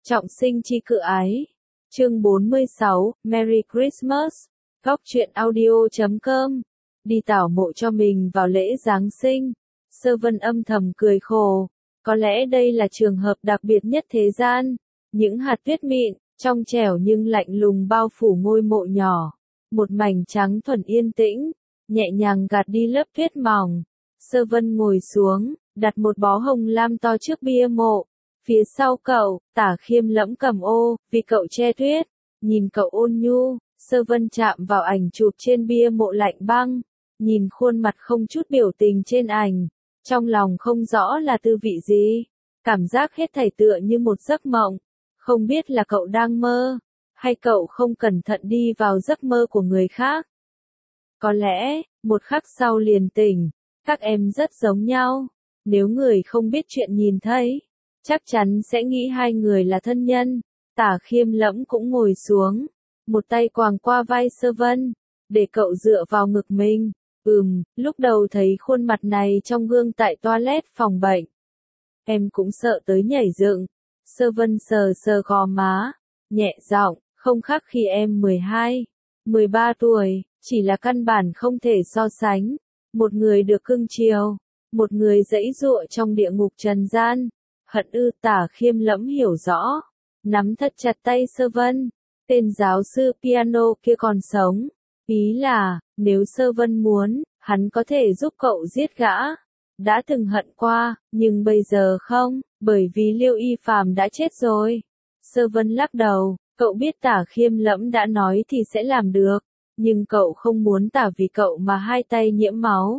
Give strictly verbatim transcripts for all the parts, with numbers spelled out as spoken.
Trọng sinh chi cự ái. Chương bốn mươi sáu, Merry Christmas. Góc truyện audio chấm com. Đi tảo mộ cho mình vào lễ Giáng sinh. Sơ Vân âm thầm cười khổ. Có lẽ đây là trường hợp đặc biệt nhất thế gian. Những hạt tuyết mịn, trong trẻo nhưng lạnh lùng bao phủ ngôi mộ nhỏ. Một mảnh trắng thuần yên tĩnh, nhẹ nhàng gạt đi lớp tuyết mỏng. Sơ Vân ngồi xuống, đặt một bó hồng lam to trước bia mộ. Phía sau cậu, Tả Khiêm lẫm cầm ô, vì cậu che tuyết. Nhìn cậu ôn nhu, Sơ Vân chạm vào ảnh chụp trên bia mộ lạnh băng. Nhìn khuôn mặt không chút biểu tình trên ảnh. Trong lòng không rõ là tư vị gì. Cảm giác hết thảy tựa như một giấc mộng. Không biết là cậu đang mơ, hay cậu không cẩn thận đi vào giấc mơ của người khác. Có lẽ, một khắc sau liền tỉnh, các em rất giống nhau. Nếu người không biết chuyện nhìn thấy, chắc chắn sẽ nghĩ hai người là thân nhân. Tả Khiêm lẫm cũng ngồi xuống, một tay quàng qua vai Sơ Vân, để cậu dựa vào ngực mình. Ừm, lúc đầu thấy khuôn mặt này trong gương tại toilet phòng bệnh. Em cũng sợ tới nhảy dựng. Sơ Vân sờ sờ gò má, nhẹ giọng, không khác khi em mười hai, mười ba tuổi, chỉ là căn bản không thể so sánh. Một người được cưng chiều, một người giãy giụa trong địa ngục trần gian. Hận ư? Tả Khiêm lẫm hiểu rõ, nắm thật chặt tay Sơ Vân. Tên giáo sư piano kia còn sống. Ý là, nếu Sơ Vân muốn, hắn có thể giúp cậu giết gã. Đã từng hận qua, nhưng bây giờ không, bởi vì Liêu Y Phàm đã chết rồi. Sơ Vân lắc đầu, cậu biết Tả Khiêm lẫm đã nói thì sẽ làm được, nhưng cậu không muốn Tả vì cậu mà hai tay nhiễm máu.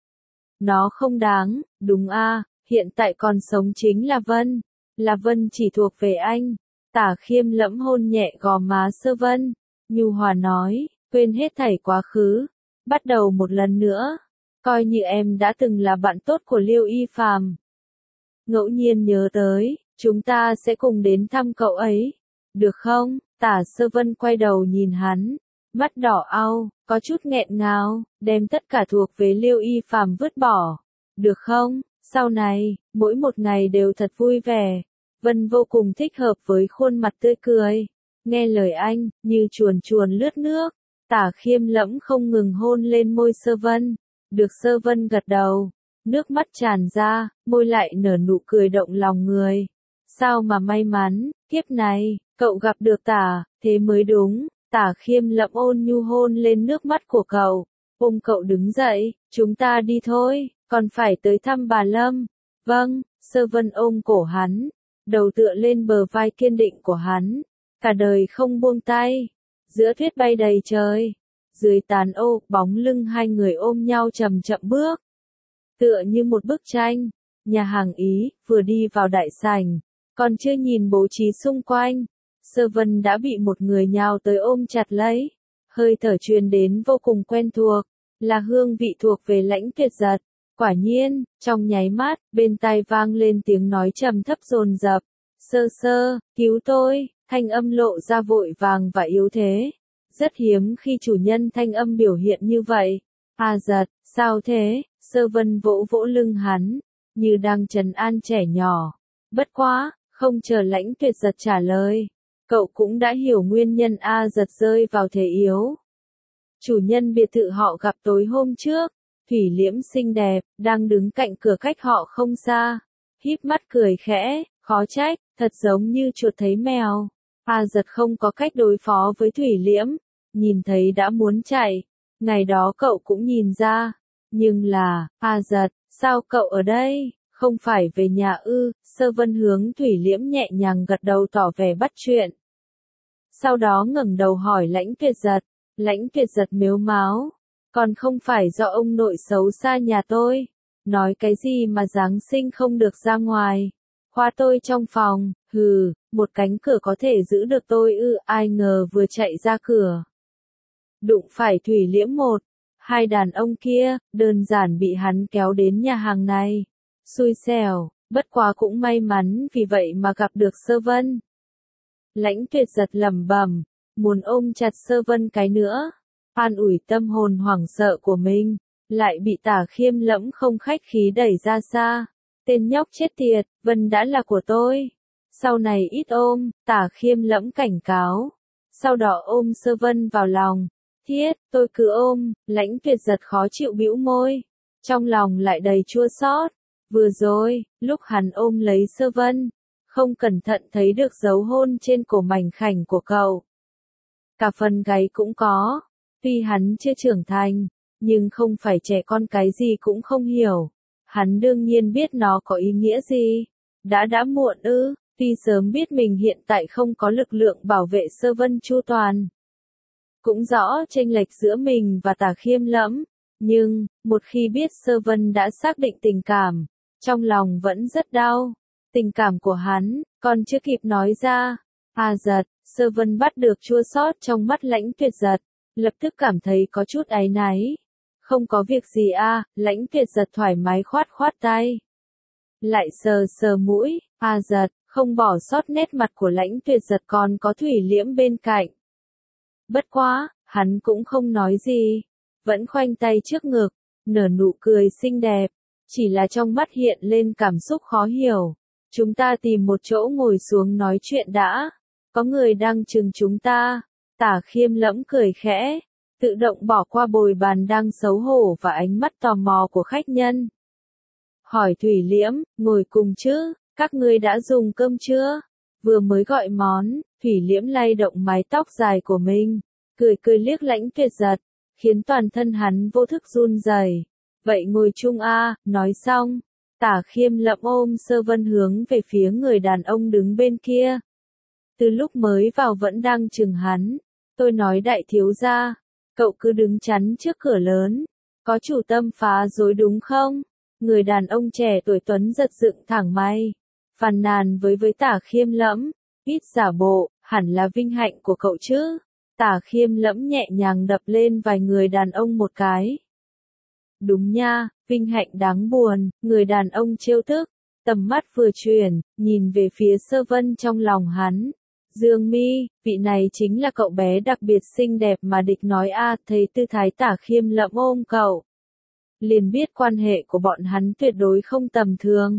Nó không đáng, đúng a, hiện tại còn sống chính là Vân, là Vân chỉ thuộc về anh. Tả Khiêm lẫm hôn nhẹ gò má Sơ Vân, nhu hòa nói, quên hết thảy quá khứ, bắt đầu một lần nữa. Coi như em đã từng là bạn tốt của Liêu Y Phàm. Ngẫu nhiên nhớ tới, chúng ta sẽ cùng đến thăm cậu ấy. Được không? Tả Sơ Vân quay đầu nhìn hắn, mắt đỏ au, có chút nghẹn ngào, đem tất cả thuộc về Liêu Y Phàm vứt bỏ. Được không? Sau này, mỗi một ngày đều thật vui vẻ. Vân vô cùng thích hợp với khuôn mặt tươi cười. Nghe lời anh, như chuồn chuồn lướt nước. Tả Khiêm lẫm không ngừng hôn lên môi Sơ Vân. Được Sơ Vân gật đầu, nước mắt tràn ra, môi lại nở nụ cười động lòng người. Sao mà may mắn, kiếp này, cậu gặp được Tả, thế mới đúng. Tả Khiêm lẫm ôn nhu hôn lên nước mắt của cậu, ôm cậu đứng dậy, chúng ta đi thôi, còn phải tới thăm bà Lâm. Vâng, Sơ Vân ôm cổ hắn, đầu tựa lên bờ vai kiên định của hắn, cả đời không buông tay. Giữa tuyết bay đầy trời. Dưới tàn ô, bóng lưng hai người ôm nhau chậm chậm bước. Tựa như một bức tranh. Nhà hàng Ý, vừa đi vào đại sảnh, còn chưa nhìn bố trí xung quanh. Sơ Vân đã bị một người nhào tới ôm chặt lấy. Hơi thở truyền đến vô cùng quen thuộc, là hương vị thuộc về Lãnh Tuyệt Giật. Quả nhiên, trong nháy mắt, bên tai vang lên tiếng nói trầm thấp dồn dập. Sơ Sơ, cứu tôi, thanh âm lộ ra vội vàng và yếu thế. Rất hiếm khi chủ nhân thanh âm biểu hiện như vậy. A Giật, sao thế? Sơ Vân vỗ vỗ lưng hắn, như đang trấn an trẻ nhỏ. Bất quá, không chờ Lãnh Tuyệt Giật trả lời. Cậu cũng đã hiểu nguyên nhân A Giật rơi vào thế yếu. Chủ nhân biệt thự họ gặp tối hôm trước, Thủy Liễm xinh đẹp, đang đứng cạnh cửa cách họ không xa. Híp mắt cười khẽ, khó trách, thật giống như chuột thấy mèo. A Giật không có cách đối phó với Thủy Liễm. Nhìn thấy đã muốn chạy, ngày đó cậu cũng nhìn ra, nhưng là, A Giật, sao cậu ở đây, không phải về nhà ư? Sơ Vân hướng Thủy Liễm nhẹ nhàng gật đầu tỏ vẻ bắt chuyện. Sau đó ngẩng đầu hỏi Lãnh Tuyệt Giật, Lãnh Tuyệt Giật mếu máo, còn không phải do ông nội xấu xa nhà tôi, nói cái gì mà Giáng sinh không được ra ngoài, khóa tôi trong phòng, hừ, một cánh cửa có thể giữ được tôi ư? Ai ngờ vừa chạy ra cửa, đụng phải Thủy Liễm một, hai đàn ông kia, đơn giản bị hắn kéo đến nhà hàng này. Xui xẻo, bất quá cũng may mắn vì vậy mà gặp được Sơ Vân. Lãnh Tuyệt Giật lẩm bẩm, muốn ôm chặt Sơ Vân cái nữa, an ủi tâm hồn hoảng sợ của mình, lại bị Tả Khiêm lẫm không khách khí đẩy ra xa. Tên nhóc chết tiệt, Vân đã là của tôi. Sau này ít ôm, Tả Khiêm lẫm cảnh cáo. Sau đó ôm Sơ Vân vào lòng. Thiết, tôi cứ ôm, Lãnh Tuyệt giật khó chịu bĩu môi. Trong lòng lại đầy chua xót. Vừa rồi, lúc hắn ôm lấy Sơ Vân, không cẩn thận thấy được dấu hôn trên cổ mảnh khảnh của cậu. Cả phần gáy cũng có. Tuy hắn chưa trưởng thành, nhưng không phải trẻ con cái gì cũng không hiểu. Hắn đương nhiên biết nó có ý nghĩa gì. Đã đã muộn ư, tuy sớm biết mình hiện tại không có lực lượng bảo vệ Sơ Vân chu toàn. Cũng rõ chênh lệch giữa mình và Tả Khiêm lẫm, nhưng, một khi biết Sơ Vân đã xác định tình cảm, trong lòng vẫn rất đau. Tình cảm của hắn, còn chưa kịp nói ra. À giật, Sơ Vân bắt được chua xót trong mắt Lãnh Tuyệt giật, lập tức cảm thấy có chút áy náy. Không có việc gì à, Lãnh Tuyệt giật thoải mái khoát khoát tay. Lại sờ sờ mũi, à giật, không bỏ sót nét mặt của Lãnh Tuyệt giật còn có Thủy Liễm bên cạnh. Bất quá, hắn cũng không nói gì, vẫn khoanh tay trước ngực, nở nụ cười xinh đẹp, chỉ là trong mắt hiện lên cảm xúc khó hiểu. Chúng ta tìm một chỗ ngồi xuống nói chuyện đã, có người đang chừng chúng ta. Tả Khiêm lẫm cười khẽ, tự động bỏ qua bồi bàn đang xấu hổ và ánh mắt tò mò của khách nhân. Hỏi Thủy Liễm, ngồi cùng chứ, các ngươi đã dùng cơm chưa? Vừa mới gọi món, Thủy Liễm lay động mái tóc dài của mình, cười cười liếc Lãnh Tuyệt giật, khiến toàn thân hắn vô thức run rẩy. Vậy ngồi chung a, nói xong, Tả Khiêm lẫm ôm Sơ Vân hướng về phía người đàn ông đứng bên kia. Từ lúc mới vào vẫn đang chừng hắn, tôi nói đại thiếu gia, cậu cứ đứng chắn trước cửa lớn, có chủ tâm phá rối đúng không? Người đàn ông trẻ tuổi tuấn giật dựng thẳng mày, phàn nàn với với Tả Khiêm lẫm, ít giả bộ, hẳn là vinh hạnh của cậu chứ. Tả Khiêm lẫm nhẹ nhàng đập lên vài người đàn ông một cái. Đúng nha, vinh hạnh đáng buồn, người đàn ông trêu tức, tầm mắt vừa chuyển, nhìn về phía Sơ Vân trong lòng hắn. Dương Mi, vị này chính là cậu bé đặc biệt xinh đẹp mà địch nói a, thấy tư thái Tả Khiêm lẫm ôm cậu. Liền biết quan hệ của bọn hắn tuyệt đối không tầm thường.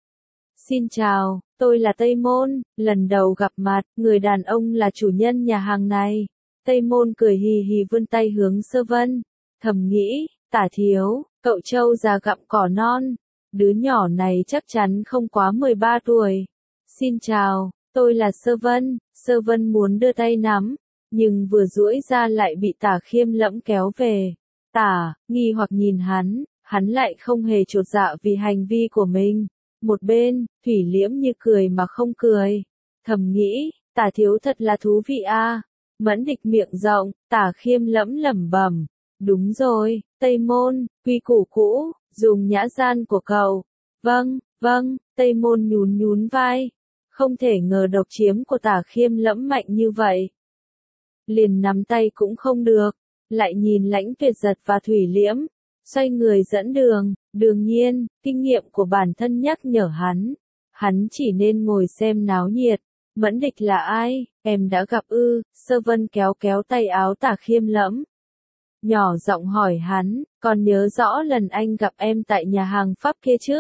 Xin chào, tôi là Tây Môn, lần đầu gặp mặt, người đàn ông là chủ nhân nhà hàng này. Tây Môn cười hì hì vươn tay hướng Sơ Vân, thầm nghĩ, Tả thiếu, cậu trâu già gặm cỏ non, đứa nhỏ này chắc chắn không quá mười ba tuổi. Xin chào, tôi là Sơ Vân. Sơ Vân muốn đưa tay nắm, nhưng vừa duỗi ra lại bị Tả Khiêm lẫm kéo về. Tả, nghi hoặc nhìn hắn, hắn lại không hề chột dạ vì hành vi của mình. Một bên, Thủy Liễm như cười mà không cười, thầm nghĩ, Tả thiếu thật là thú vị a. Mẫn Địch miệng rộng, Tả Khiêm lẫm lẩm bẩm, đúng rồi, Tây Môn, quy củ cũ, dùng nhã gian của cậu. Vâng, vâng, Tây Môn nhún nhún vai, không thể ngờ độc chiếm của Tả Khiêm lẫm mạnh như vậy. Liền nắm tay cũng không được, lại nhìn Lãnh Tuyệt giật và Thủy Liễm, xoay người dẫn đường. Đương nhiên, kinh nghiệm của bản thân nhắc nhở hắn, hắn chỉ nên ngồi xem náo nhiệt. Mẫn Địch là ai, em đã gặp ư? Sơ Vân kéo kéo tay áo Tả Khiêm lẫm, nhỏ giọng hỏi hắn, còn nhớ rõ lần anh gặp em tại nhà hàng Pháp kia chứ?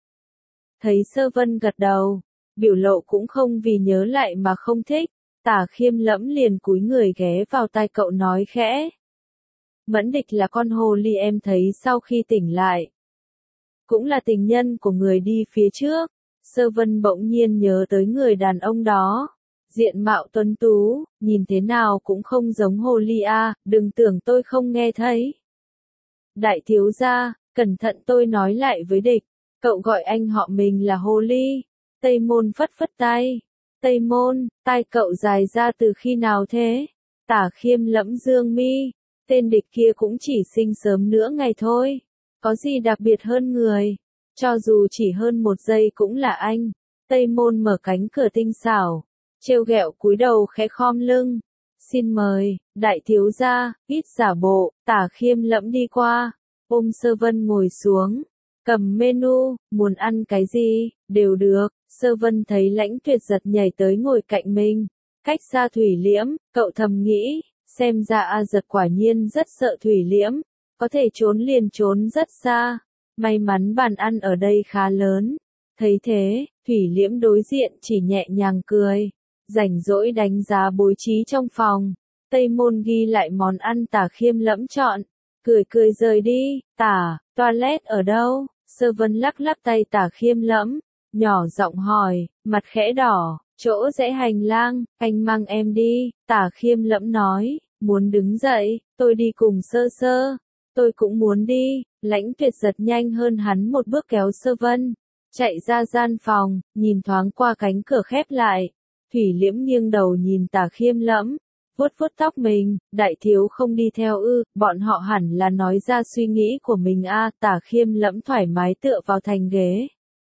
Thấy Sơ Vân gật đầu, biểu lộ cũng không vì nhớ lại mà không thích, Tả Khiêm lẫm liền cúi người ghé vào tai cậu nói khẽ. Mẫn Địch là con hồ ly em thấy sau khi tỉnh lại. Cũng là tình nhân của người đi phía trước. Sơ Vân bỗng nhiên nhớ tới người đàn ông đó. Diện mạo tuấn tú, nhìn thế nào cũng không giống hồ ly a, đừng tưởng tôi không nghe thấy. Đại thiếu gia, cẩn thận tôi nói lại với Địch, cậu gọi anh họ mình là hồ ly. Tây Môn phất phất tay. Tây Môn, tai cậu dài ra từ khi nào thế? Tả Khiêm lẫm dương mi, tên Địch kia cũng chỉ sinh sớm nữa ngày thôi. Có gì đặc biệt hơn người, cho dù chỉ hơn một giây cũng là anh. Tây Môn mở cánh cửa tinh xảo, trêu ghẹo cúi đầu khẽ khom lưng. Xin mời, đại thiếu gia, ít giả bộ. Tả Khiêm lẫm đi qua, ôm Sơ Vân ngồi xuống, cầm menu, muốn ăn cái gì, đều được. Sơ Vân thấy Lãnh Tuyệt giật nhảy tới ngồi cạnh mình, cách xa Thủy Liễm, cậu thầm nghĩ, xem ra A giật quả nhiên rất sợ Thủy Liễm, có thể trốn liền trốn rất xa. May mắn bàn ăn ở đây khá lớn, Thấy thế, Thủy Liễm đối diện chỉ nhẹ nhàng cười. Rảnh rỗi đánh giá bố trí trong phòng. Tây Môn ghi lại món ăn Tả Khiêm Lẫm chọn. Cười cười rời đi. Tả, toilet ở đâu? Sơ Vân lắc lắc tay Tả Khiêm Lẫm. Nhỏ giọng hỏi, mặt khẽ đỏ. Chỗ rẽ hành lang, anh mang em đi. Tả Khiêm Lẫm nói, muốn đứng dậy, tôi đi cùng Sơ Sơ. Tôi cũng muốn đi. Lãnh Tuyệt giật nhanh hơn hắn một bước kéo Sơ Vân. Chạy ra gian phòng, nhìn thoáng qua cánh cửa khép lại. Thủy Liễm nghiêng đầu nhìn Tả Khiêm Lẫm, vuốt vuốt tóc mình, đại thiếu không đi theo ư, bọn họ hẳn là nói ra suy nghĩ của mình a. À, Tả Khiêm Lẫm thoải mái tựa vào thành ghế.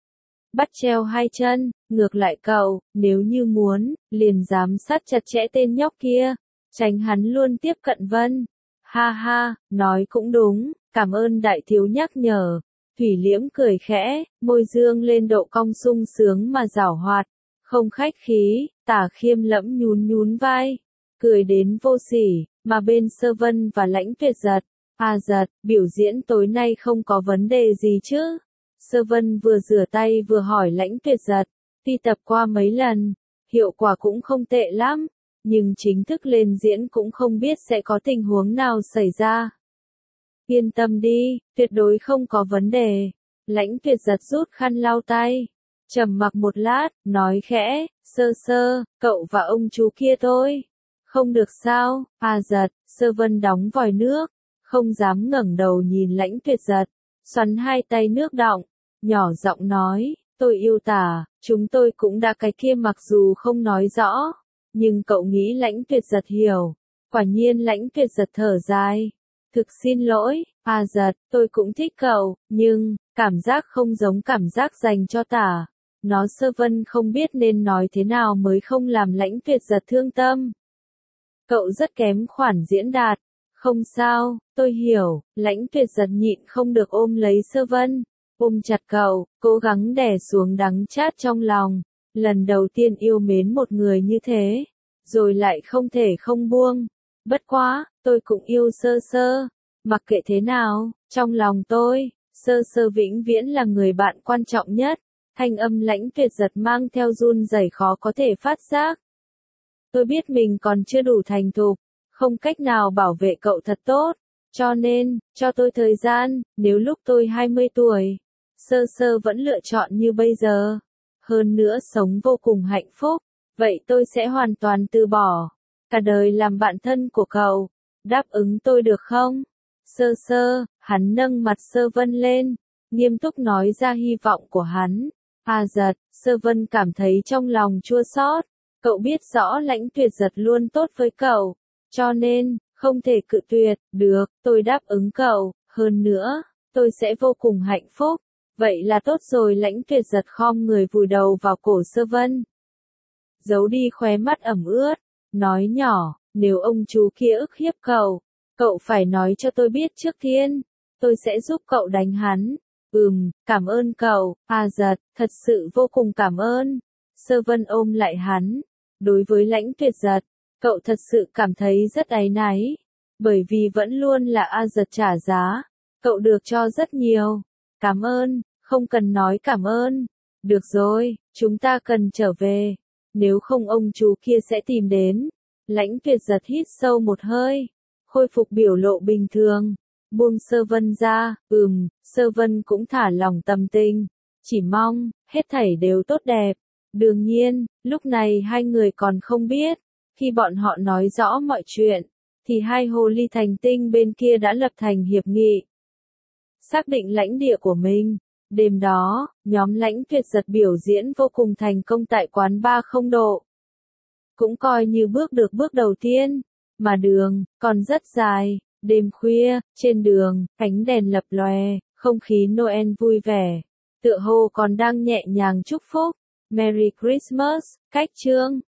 Bắt treo hai chân, ngược lại cậu, nếu như muốn, liền giám sát chặt chẽ tên nhóc kia, tránh hắn luôn tiếp cận Vân. Ha ha, nói cũng đúng, cảm ơn đại thiếu nhắc nhở. Thủy Liễm cười khẽ, môi dương lên độ cong sung sướng mà giảo hoạt, không khách khí. Tả Khiêm Lẫm nhún nhún vai, cười đến vô sỉ, mà bên Sơ Vân và Lãnh Tuyệt giật, à giật, biểu diễn tối nay không có vấn đề gì chứ? Sơ Vân vừa rửa tay vừa hỏi Lãnh Tuyệt giật, tuy tập qua mấy lần, hiệu quả cũng không tệ lắm, nhưng chính thức lên diễn cũng không biết sẽ có tình huống nào xảy ra. Yên tâm đi, tuyệt đối không có vấn đề. Lãnh Tuyệt giật rút khăn lau tay, trầm mặc một lát, nói khẽ, Sơ Sơ, cậu và ông chú kia thôi. Không được sao? À giật, Sơ Vân đóng vòi nước, không dám ngẩng đầu nhìn Lãnh Tuyệt giật, xoắn hai tay nước đọng, nhỏ giọng nói, tôi yêu Tả, chúng tôi cũng đã cái kia mặc dù không nói rõ, nhưng cậu nghĩ Lãnh Tuyệt giật hiểu. Quả nhiên Lãnh Tuyệt giật thở dài. Thực xin lỗi, à giật, tôi cũng thích cậu, nhưng, cảm giác không giống cảm giác dành cho Tả. Nó Sơ Vân không biết nên nói thế nào mới không làm Lãnh Tuyệt giật thương tâm. Cậu rất kém khoản diễn đạt. Không sao, tôi hiểu. Lãnh Tuyệt giật nhịn không được ôm lấy Sơ Vân, ôm chặt cậu, cố gắng đè xuống đắng chát trong lòng. Lần đầu tiên yêu mến một người như thế, rồi lại không thể không buông. Bất quá, tôi cũng yêu Sơ Sơ. Mặc kệ thế nào, trong lòng tôi, Sơ Sơ vĩnh viễn là người bạn quan trọng nhất. Thanh âm Lãnh Tuyệt giật mang theo run rẩy khó có thể phát giác. Tôi biết mình còn chưa đủ thành thục, không cách nào bảo vệ cậu thật tốt, cho nên, cho tôi thời gian, nếu lúc tôi hai mươi tuổi, Sơ Sơ vẫn lựa chọn như bây giờ, hơn nữa sống vô cùng hạnh phúc, vậy tôi sẽ hoàn toàn từ bỏ, cả đời làm bạn thân của cậu, đáp ứng tôi được không? Sơ Sơ, hắn nâng mặt Sơ Vân lên, nghiêm túc nói ra hy vọng của hắn. À giật, Sơ Vân cảm thấy trong lòng chua xót. Cậu biết rõ Lãnh Tuyệt giật luôn tốt với cậu, cho nên, không thể cự tuyệt. Được, tôi đáp ứng cậu, hơn nữa, tôi sẽ vô cùng hạnh phúc. Vậy là tốt rồi. Lãnh Tuyệt giật khom người vùi đầu vào cổ Sơ Vân, giấu đi khóe mắt ẩm ướt, nói nhỏ, nếu ông chú kia ức hiếp cậu, cậu phải nói cho tôi biết trước tiên, tôi sẽ giúp cậu đánh hắn. Ừm, cảm ơn cậu. À giật, thật sự vô cùng cảm ơn. Sơ Vân ôm lại hắn. Đối với Lãnh Tuyệt giật, cậu thật sự cảm thấy rất áy náy, bởi vì vẫn luôn là A giật trả giá. Cậu được cho rất nhiều. Cảm ơn, không cần nói cảm ơn. Được rồi, chúng ta cần trở về. Nếu không ông chú kia sẽ tìm đến. Lãnh Tuyệt giật hít sâu một hơi, khôi phục biểu lộ bình thường, buông Sơ Vân ra. Ừm, Sơ Vân cũng thả lòng tâm tình, chỉ mong, hết thảy đều tốt đẹp. Đương nhiên, lúc này hai người còn không biết, khi bọn họ nói rõ mọi chuyện, thì hai hồ ly thành tinh bên kia đã lập thành hiệp nghị, xác định lãnh địa của mình. Đêm đó, nhóm Lãnh Tuyệt giật biểu diễn vô cùng thành công tại quán bar không độ. Cũng coi như bước được bước đầu tiên, mà đường còn rất dài. Đêm khuya, trên đường, ánh đèn lập lòe, không khí Noel vui vẻ, tựa hồ còn đang nhẹ nhàng chúc phúc. Merry Christmas, cách chương.